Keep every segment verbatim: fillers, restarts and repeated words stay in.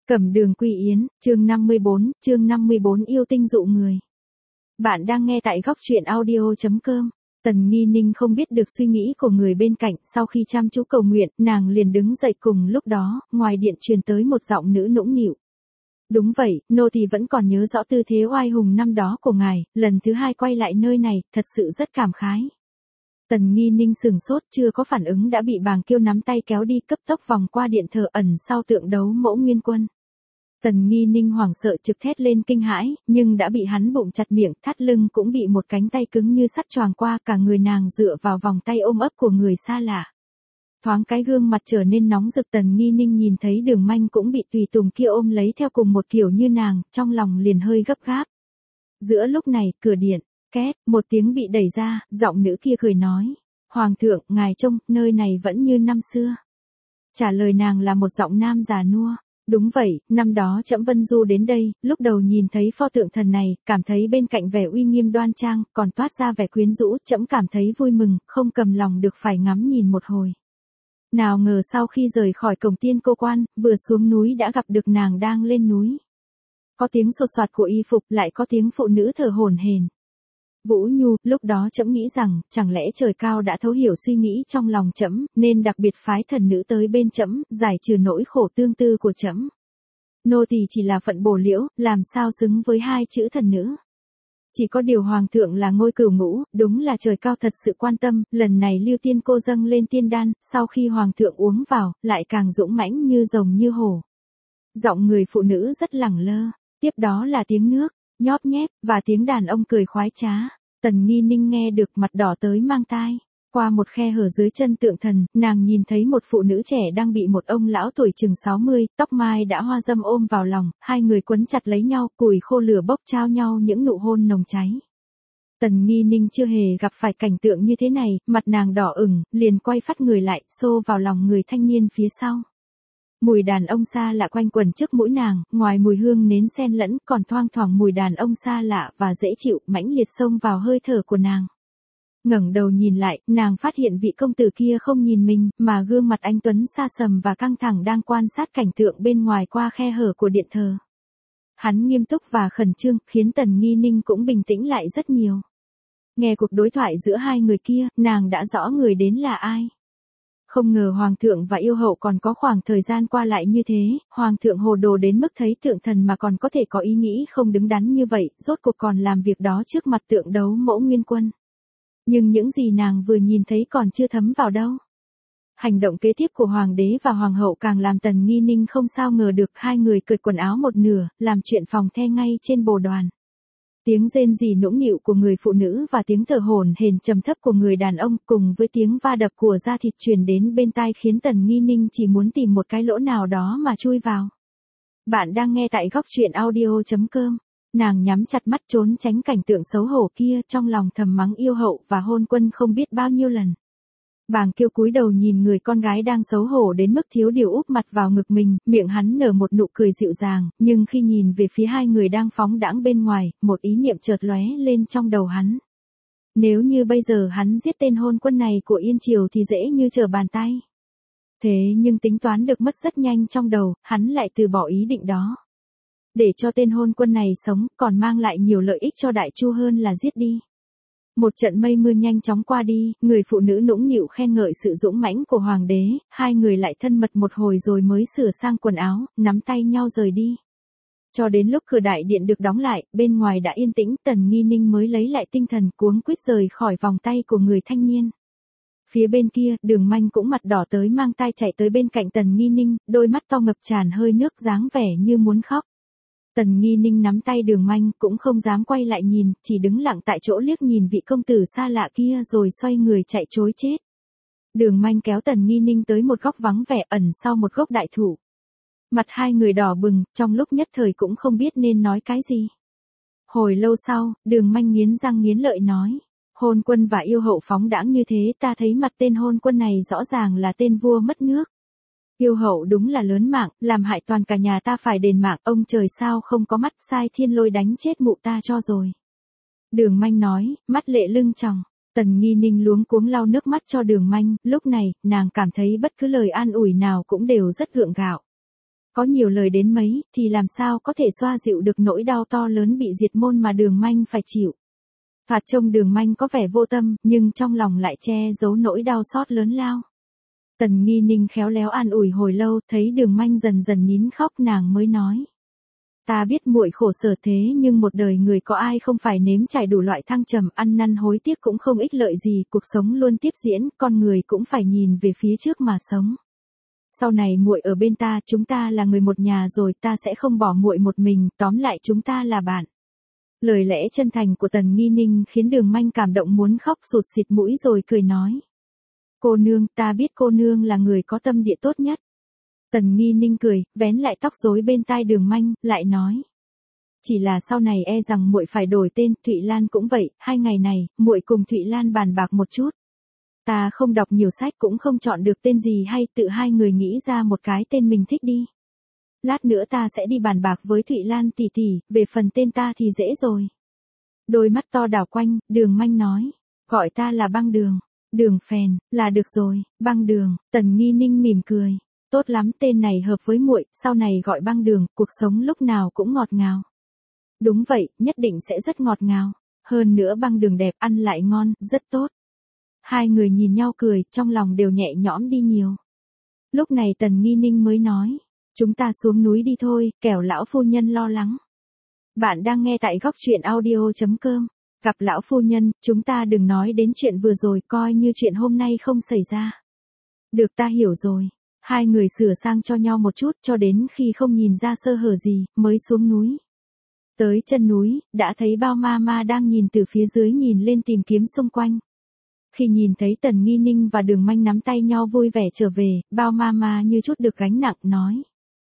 Cẩm Đường Quy Yến, chương năm mươi bốn, chương năm mươi bốn yêu tinh dụ người. Bạn đang nghe tại góc truyện audio chấm com. Tần Nghi Ninh không biết được suy nghĩ của người bên cạnh, sau khi chăm chú cầu nguyện, nàng liền đứng dậy. Cùng lúc đó, ngoài điện truyền tới một giọng nữ nũng nịu. Đúng vậy, nô tỳ vẫn còn nhớ rõ tư thế oai hùng năm đó của ngài, lần thứ hai quay lại nơi này, thật sự rất cảm khái. Tần Nghi Ninh sừng sốt, chưa có phản ứng đã bị Bàng Kiêu nắm tay kéo đi, cấp tốc vòng qua điện thờ ẩn sau tượng đấu Mẫu Nguyên Quân. Tần Nghi Ninh hoảng sợ trực thét lên kinh hãi, nhưng đã bị hắn bụng chặt miệng, thắt lưng cũng bị một cánh tay cứng như sắt choàng qua, cả người nàng dựa vào vòng tay ôm ấp của người xa lạ. Thoáng cái gương mặt trở nên nóng rực, Tần Nghi Ninh nhìn thấy Đường Manh cũng bị tùy tùng kia ôm lấy theo cùng một kiểu như nàng, trong lòng liền hơi gấp gáp. Giữa lúc này, cửa điện, két, một tiếng bị đẩy ra, giọng nữ kia cười nói. Hoàng thượng, ngài trông, nơi này vẫn như năm xưa. Trả lời nàng là một giọng nam già nua. Đúng vậy, năm đó trẫm vân du đến đây, lúc đầu nhìn thấy pho tượng thần này, cảm thấy bên cạnh vẻ uy nghiêm đoan trang, còn toát ra vẻ quyến rũ, trẫm cảm thấy vui mừng, không cầm lòng được phải ngắm nhìn một hồi. Nào ngờ sau khi rời khỏi cổng Tiên Cô Quan, vừa xuống núi đã gặp được nàng đang lên núi. Có tiếng sột soạt của y phục, lại có tiếng phụ nữ thở hổn hển. Vũ Nhu, lúc đó trẫm nghĩ rằng, chẳng lẽ trời cao đã thấu hiểu suy nghĩ trong lòng trẫm, nên đặc biệt phái thần nữ tới bên trẫm, giải trừ nỗi khổ tương tư của trẫm. Nô tỳ chỉ là phận bổ liễu, làm sao xứng với hai chữ thần nữ. Chỉ có điều hoàng thượng là ngôi cửu ngũ, đúng là trời cao thật sự quan tâm, lần này Lưu Tiên Cô dâng lên tiên đan, sau khi hoàng thượng uống vào, lại càng dũng mãnh như rồng như hổ. Giọng người phụ nữ rất lẳng lơ, tiếp đó là tiếng nước nhóp nhép, và tiếng đàn ông cười khoái trá. Tần Nghi Ninh nghe được mặt đỏ tới mang tai. Qua một khe hở dưới chân tượng thần, nàng nhìn thấy một phụ nữ trẻ đang bị một ông lão tuổi chừng sáu mươi, tóc mai đã hoa râm ôm vào lòng, hai người quấn chặt lấy nhau, củi khô lửa bốc trao nhau những nụ hôn nồng cháy. Tần Nghi Ninh chưa hề gặp phải cảnh tượng như thế này, mặt nàng đỏ ửng, liền quay phát người lại, xô vào lòng người thanh niên phía sau. Mùi đàn ông xa lạ quanh quẩn trước mũi nàng, ngoài mùi hương nến xen lẫn, còn thoang thoảng mùi đàn ông xa lạ và dễ chịu, mãnh liệt xông vào hơi thở của nàng. Ngẩng đầu nhìn lại, nàng phát hiện vị công tử kia không nhìn mình, mà gương mặt anh tuấn xa sầm và căng thẳng đang quan sát cảnh tượng bên ngoài qua khe hở của điện thờ. Hắn nghiêm túc và khẩn trương, khiến Tần Nghi Ninh cũng bình tĩnh lại rất nhiều. Nghe cuộc đối thoại giữa hai người kia, nàng đã rõ người đến là ai. Không ngờ hoàng thượng và yêu hậu còn có khoảng thời gian qua lại như thế, hoàng thượng hồ đồ đến mức thấy tượng thần mà còn có thể có ý nghĩ không đứng đắn như vậy, rốt cuộc còn làm việc đó trước mặt tượng đấu Mẫu Nguyên Quân. Nhưng những gì nàng vừa nhìn thấy còn chưa thấm vào đâu. Hành động kế tiếp của hoàng đế và hoàng hậu càng làm Tần Nghi Ninh không sao ngờ được, hai người cởi quần áo một nửa, làm chuyện phòng the ngay trên bồ đoàn. Tiếng rên rỉ nũng nịu của người phụ nữ và tiếng thở hổn hển trầm thấp của người đàn ông cùng với tiếng va đập của da thịt truyền đến bên tai khiến Tần Nghi Ninh chỉ muốn tìm một cái lỗ nào đó mà chui vào. Bạn đang nghe tại góc truyện audio chấm com. Nàng nhắm chặt mắt trốn tránh cảnh tượng xấu hổ kia, trong lòng thầm mắng yêu hậu và hôn quân không biết bao nhiêu lần. Bàng Kiêu cúi đầu nhìn người con gái đang xấu hổ đến mức thiếu điều úp mặt vào ngực mình, miệng hắn nở một nụ cười dịu dàng, nhưng khi nhìn về phía hai người đang phóng đãng bên ngoài, một ý niệm chợt lóe lên trong đầu hắn. Nếu như bây giờ hắn giết tên hôn quân này của Yên Triều thì dễ như trở bàn tay. Thế nhưng tính toán được mất rất nhanh trong đầu, hắn lại từ bỏ ý định đó. Để cho tên hôn quân này sống, còn mang lại nhiều lợi ích cho Đại Chu hơn là giết đi. Một trận mây mưa nhanh chóng qua đi, người phụ nữ nũng nịu khen ngợi sự dũng mãnh của hoàng đế, hai người lại thân mật một hồi rồi mới sửa sang quần áo, nắm tay nhau rời đi. Cho đến lúc cửa đại điện được đóng lại, bên ngoài đã yên tĩnh, Tần Nghi Ninh mới lấy lại tinh thần, cuống quýt rời khỏi vòng tay của người thanh niên. Phía bên kia, Đường Manh cũng mặt đỏ tới mang tai chạy tới bên cạnh Tần Nghi Ninh, đôi mắt to ngập tràn hơi nước dáng vẻ như muốn khóc. Tần Nghi Ninh nắm tay Đường Manh cũng không dám quay lại nhìn, chỉ đứng lặng tại chỗ liếc nhìn vị công tử xa lạ kia rồi xoay người chạy trối chết. Đường Manh kéo Tần Nghi Ninh tới một góc vắng vẻ ẩn sau một gốc đại thụ. Mặt hai người đỏ bừng, trong lúc nhất thời cũng không biết nên nói cái gì. Hồi lâu sau, Đường Manh nghiến răng nghiến lợi nói. Hôn quân và yêu hậu phóng đãng như thế, ta thấy mặt tên hôn quân này rõ ràng là tên vua mất nước. Yêu hậu đúng là lớn mạng, làm hại toàn cả nhà ta phải đền mạng, ông trời sao không có mắt, sai thiên lôi đánh chết mụ ta cho rồi. Đường Manh nói, mắt lệ lưng tròng. Tần Nghi Ninh luống cuống lau nước mắt cho Đường Manh, lúc này, nàng cảm thấy bất cứ lời an ủi nào cũng đều rất gượng gạo. Có nhiều lời đến mấy, thì làm sao có thể xoa dịu được nỗi đau to lớn bị diệt môn mà Đường Manh phải chịu. Thoạt trông Đường Manh có vẻ vô tâm, nhưng trong lòng lại che giấu nỗi đau xót lớn lao. Tần Nghi Ninh khéo léo an ủi hồi lâu, thấy Đường Manh dần dần nín khóc nàng mới nói. Ta biết muội khổ sở thế nhưng một đời người có ai không phải nếm trải đủ loại thăng trầm, ăn năn hối tiếc cũng không ích lợi gì, cuộc sống luôn tiếp diễn, con người cũng phải nhìn về phía trước mà sống. Sau này muội ở bên ta, chúng ta là người một nhà rồi, ta sẽ không bỏ muội một mình, tóm lại chúng ta là bạn. Lời lẽ chân thành của Tần Nghi Ninh khiến Đường Manh cảm động muốn khóc sụt sịt mũi rồi cười nói. Cô nương, ta biết cô nương là người có tâm địa tốt nhất. Tần Nghi Ninh cười, vén lại tóc rối bên tai Đường Manh, lại nói. Chỉ là sau này e rằng muội phải đổi tên, Thụy Lan cũng vậy, hai ngày này, muội cùng Thụy Lan bàn bạc một chút. Ta không đọc nhiều sách cũng không chọn được tên gì hay, tự hai người nghĩ ra một cái tên mình thích đi. Lát nữa ta sẽ đi bàn bạc với Thụy Lan tỷ tỷ, về phần tên ta thì dễ rồi. Đôi mắt to đảo quanh, Đường Manh nói, gọi ta là Băng Đường, Đường Phèn, là được rồi, Băng Đường. Tần Nghi Ninh mỉm cười, tốt lắm, tên này hợp với muội, sau này gọi Băng Đường, cuộc sống lúc nào cũng ngọt ngào. Đúng vậy, nhất định sẽ rất ngọt ngào, hơn nữa Băng Đường đẹp, ăn lại ngon, rất tốt. Hai người nhìn nhau cười, trong lòng đều nhẹ nhõm đi nhiều. Lúc này Tần Nghi Ninh mới nói, chúng ta xuống núi đi thôi, kẻo lão phu nhân lo lắng. Bạn đang nghe tại góc truyện audio chấm com. Gặp lão phu nhân, chúng ta đừng nói đến chuyện vừa rồi, coi như chuyện hôm nay không xảy ra. Được, ta hiểu rồi. Hai người sửa sang cho nhau một chút cho đến khi không nhìn ra sơ hở gì, mới xuống núi. Tới chân núi, đã thấy Bao Ma Ma đang nhìn từ phía dưới nhìn lên tìm kiếm xung quanh. Khi nhìn thấy Tần Nghi Ninh và Đường Manh nắm tay nhau vui vẻ trở về, Bao Ma Ma như chút được gánh nặng nói.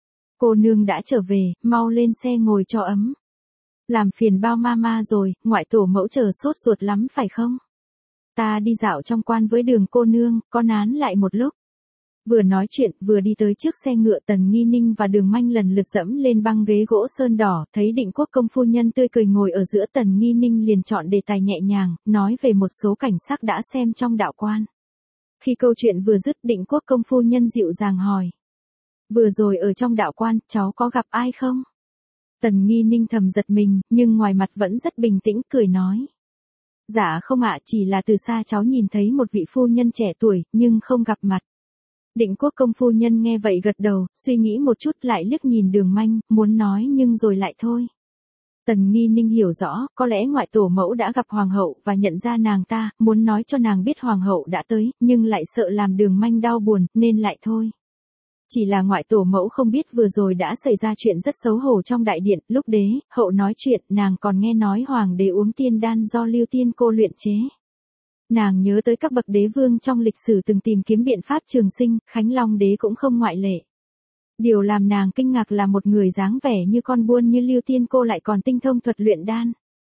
Cô nương đã trở về, mau lên xe ngồi cho ấm. Làm phiền Bao Ma Ma rồi, ngoại tổ mẫu chờ sốt ruột lắm phải không? Ta đi dạo trong quan với Đường cô nương, có nán lại một lúc. Vừa nói chuyện, vừa đi tới trước xe ngựa, Tần Nghi Ninh và Đường Manh lần lượt dẫm lên băng ghế gỗ sơn đỏ, thấy Định Quốc công phu nhân tươi cười ngồi ở giữa, Tần Nghi Ninh liền chọn đề tài nhẹ nhàng, nói về một số cảnh sắc đã xem trong đạo quan. Khi câu chuyện vừa dứt, Định Quốc công phu nhân dịu dàng hỏi. Vừa rồi ở trong đạo quan, cháu có gặp ai không? Tần Nghi Ninh thầm giật mình, nhưng ngoài mặt vẫn rất bình tĩnh, cười nói. Dạ không ạ, chỉ là từ xa cháu nhìn thấy một vị phu nhân trẻ tuổi, nhưng không gặp mặt. Định Quốc công phu nhân nghe vậy gật đầu, suy nghĩ một chút lại liếc nhìn Đường Manh, muốn nói nhưng rồi lại thôi. Tần Nghi Ninh hiểu rõ, có lẽ ngoại tổ mẫu đã gặp hoàng hậu và nhận ra nàng ta, muốn nói cho nàng biết hoàng hậu đã tới, nhưng lại sợ làm Đường Manh đau buồn, nên lại thôi. Chỉ là ngoại tổ mẫu không biết vừa rồi đã xảy ra chuyện rất xấu hổ trong đại điện, lúc đế, hậu nói chuyện, nàng còn nghe nói hoàng đế uống tiên đan do Lưu Tiên cô luyện chế. Nàng nhớ tới các bậc đế vương trong lịch sử từng tìm kiếm biện pháp trường sinh, Khánh Long đế cũng không ngoại lệ. Điều làm nàng kinh ngạc là một người dáng vẻ như con buôn như Lưu Tiên cô lại còn tinh thông thuật luyện đan.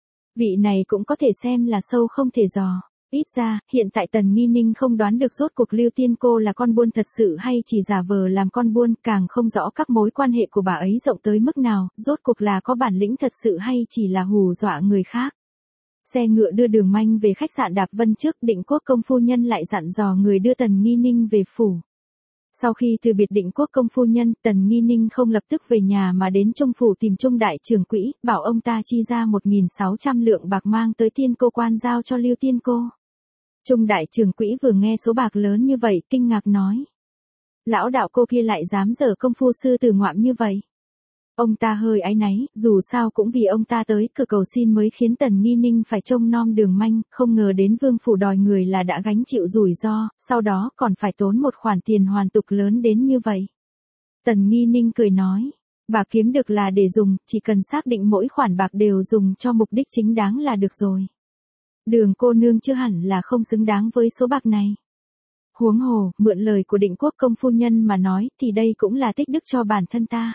Vị này cũng có thể xem là sâu không thể dò. Ít ra, hiện tại Tần Nghi Ninh không đoán được rốt cuộc Lưu Tiên cô là con buôn thật sự hay chỉ giả vờ làm con buôn, càng không rõ các mối quan hệ của bà ấy rộng tới mức nào, rốt cuộc là có bản lĩnh thật sự hay chỉ là hù dọa người khác. Xe ngựa đưa Đường Manh về khách sạn Đạp Vân trước, Định Quốc công phu nhân lại dặn dò người đưa Tần Nghi Ninh về phủ. Sau khi từ biệt Định Quốc công phu nhân, Tần Nghi Ninh không lập tức về nhà mà đến Trung phủ tìm Trung đại trưởng quỹ, bảo ông ta chi ra một nghìn sáu trăm lượng bạc mang tới Tiên cô quan giao cho Lưu Tiên cô. Trung đại trưởng quỹ vừa nghe số bạc lớn như vậy, kinh ngạc nói. Lão đạo cô kia lại dám giở công phu sư tử ngoạm như vậy. Ông ta hơi áy náy, dù sao cũng vì ông ta tới cửa cầu xin mới khiến Tần Nghi Ninh phải trông nom Đường Manh, không ngờ đến vương phủ đòi người là đã gánh chịu rủi ro, sau đó còn phải tốn một khoản tiền hoàn tục lớn đến như vậy. Tần Nghi Ninh cười nói, bà kiếm được là để dùng, chỉ cần xác định mỗi khoản bạc đều dùng cho mục đích chính đáng là được rồi. Đường cô nương chưa hẳn là không xứng đáng với số bạc này. Huống hồ, mượn lời của Định Quốc công phu nhân mà nói, thì đây cũng là tích đức cho bản thân ta.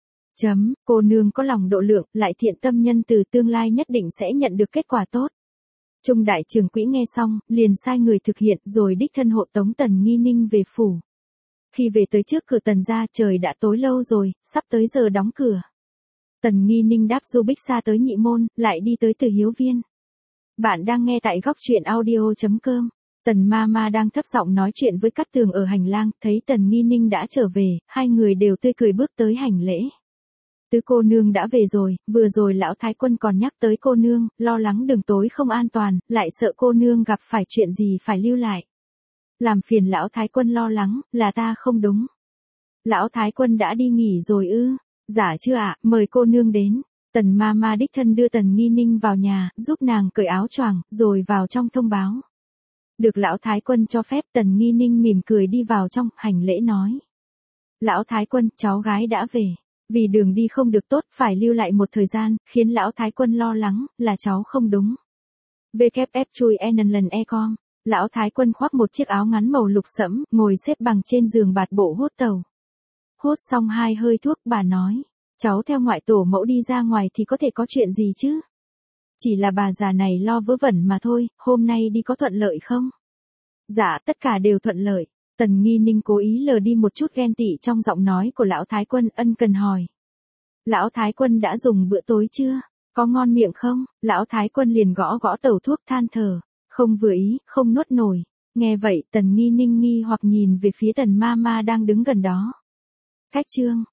Chấm, cô nương có lòng độ lượng, lại thiện tâm nhân từ, tương lai nhất định sẽ nhận được kết quả tốt. Trung đại trưởng quỹ nghe xong, liền sai người thực hiện rồi đích thân hộ tống Tần Nghi Ninh về phủ. Khi về tới trước cửa Tần gia, trời đã tối lâu rồi, sắp tới giờ đóng cửa. Tần Nghi Ninh đáp du bích xa tới Nhị Môn, lại đi tới Từ Hiếu Viên. Bạn đang nghe tại góc truyện audio chấm com. Tần ma ma đang thấp giọng nói chuyện với Cát Tường ở hành lang, thấy Tần Nghi Ninh đã trở về, hai người đều tươi cười bước tới hành lễ. Tứ cô nương đã về rồi, vừa rồi lão thái quân còn nhắc tới cô nương, lo lắng đường tối không an toàn, lại sợ cô nương gặp phải chuyện gì phải lưu lại. Làm phiền lão thái quân lo lắng, là ta không đúng. Lão thái quân đã đi nghỉ rồi ư? Dạ chưa ạ, mời cô nương đến. Tần ma ma đích thân đưa Tần Nghi Ninh vào nhà, giúp nàng cởi áo choàng, rồi vào trong thông báo. Được lão thái quân cho phép, Tần Nghi Ninh mỉm cười đi vào trong, hành lễ nói. Lão thái quân, cháu gái đã về. Vì đường đi không được tốt, phải lưu lại một thời gian, khiến lão thái quân lo lắng, là cháu không đúng. vê kép ép chui en lần e com. Lão thái quân khoác một chiếc áo ngắn màu lục sẫm, ngồi xếp bằng trên giường bạt bộ hút tàu. Hút xong hai hơi thuốc, bà nói. Cháu theo ngoại tổ mẫu đi ra ngoài thì có thể có chuyện gì chứ? Chỉ là bà già này lo vớ vẩn mà thôi, hôm nay đi có thuận lợi không? Dạ, tất cả đều thuận lợi. Tần Nghi Ninh cố ý lờ đi một chút ghen tị trong giọng nói của lão thái quân, ân cần hỏi. Lão thái quân đã dùng bữa tối chưa? Có ngon miệng không? Lão thái quân liền gõ gõ tẩu thuốc than thở. Không vừa ý, không nuốt nổi. Nghe vậy, Tần Nghi Ninh nghi hoặc nhìn về phía Tần ma ma đang đứng gần đó. Cách chương.